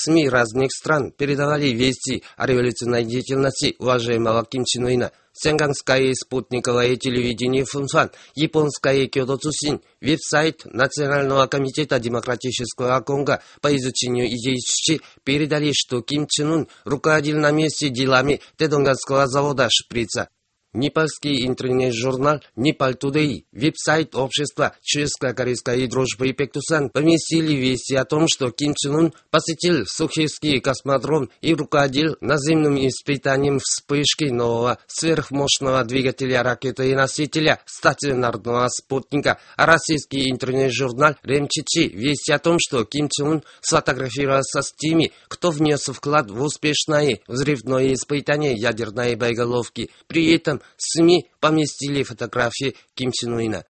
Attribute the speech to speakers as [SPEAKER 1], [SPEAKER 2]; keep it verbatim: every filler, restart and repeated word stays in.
[SPEAKER 1] СМИ разных стран передавали вести о революционной деятельности уважаемого Ким Чен Ына. Сенганское спутниковое телевидение Фунфан, японское Кёдо Цусин, веб-сайт Национального комитета демократического Конго по изучению идей Чучи передали, что Ким Чен Ын руководил на месте делами Тэдонганского завода «Шприца». Непальский интернет-журнал «Непал Тудэй», веб-сайт общества «Чешско-корейская дружба и Пектусан» поместили вести о том, что Ким Чен Ын посетил Сухийский космодром и руководил наземным испытанием вспышки нового сверхмощного двигателя ракеты и носителя стационарного спутника. А российский интернет-журнал «Ремчичи» вести о том, что Ким Чен Ын сфотографировался с теми, кто внес вклад в успешное взрывное испытание ядерной боеголовки. При этом СМИ поместили фотографии Ким Чен Ына.